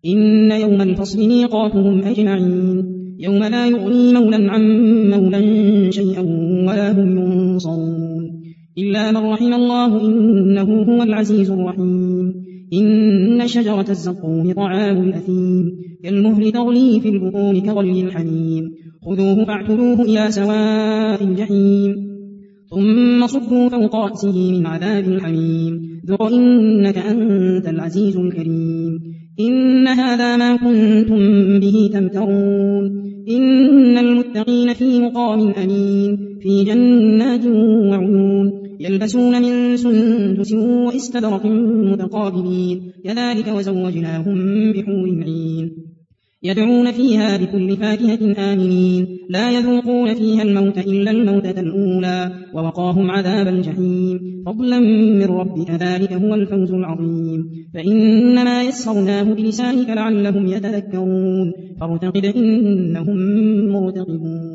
إن يوم الفصل ميقاتهم أجمعين يوم لا يغني مولا عن مولا شيئا ولا هم ينصرون إلا من رحم الله إنه هو العزيز الرحيم إن شجرة الزقوم طعام الأثيم كالمهل تغلي في البطون كغلي الحميم خذوه فاعتلوه إلى سواء الجحيم ثم صبوا فوق رأسه من عذاب الحميم ذق إنك أنت العزيز الكريم إن هذا ما كنتم به تمترون إن المتقين في مقام أمين في جنات وعيون يلبسون من سندس واستبرق متقابلين كذلك وزوجناهم بحور عين يدعون فيها بكل فاكهة آمنين لا يذوقون فيها الموت إلا الموتة الأولى ووقاهم عذاب الجحيم فضلا من ربك ذلك هو الفوز العظيم فإنما يسرناه بلسانك لعلهم يتذكرون فارتقب إنهم مرتقبون